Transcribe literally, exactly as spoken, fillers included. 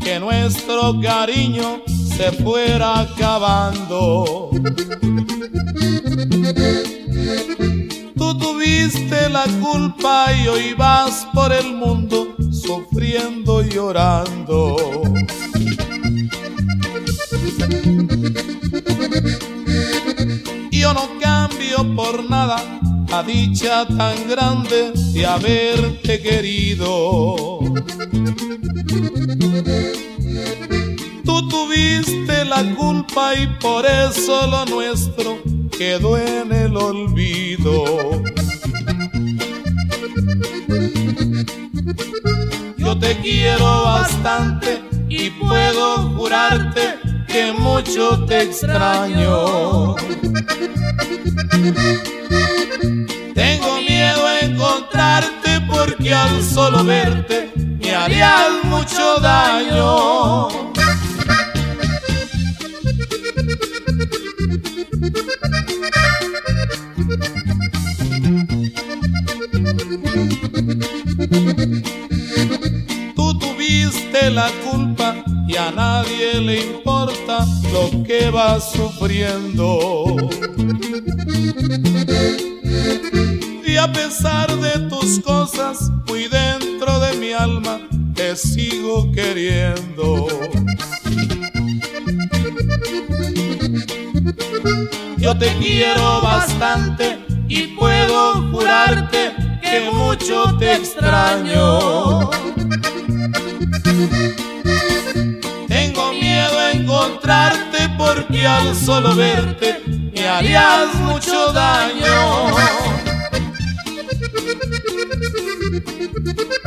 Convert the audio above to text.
que nuestro cariño se fuera acabando. Tú tuviste la culpa y hoy vas por el mundo sufriendo y llorando. Yo no cambio por nada la dicha tan grande de haberte querido. Tú tuviste la culpa y por eso lo nuestro quedó en el olvido. Yo te quiero bastante y puedo jurarte que mucho te extraño. Tengo miedo a encontrarte porque al solo verte me harías mucho daño. Tú tuviste la culpa y a nadie le importa lo que vas sufriendo. Y a pesar de tus cosas, muy dentro de mi alma te sigo queriendo. Yo te quiero bastante y puedo jurarte que mucho te extraño. Tengo miedo a encontrarte porque al solo verte me harías mucho daño.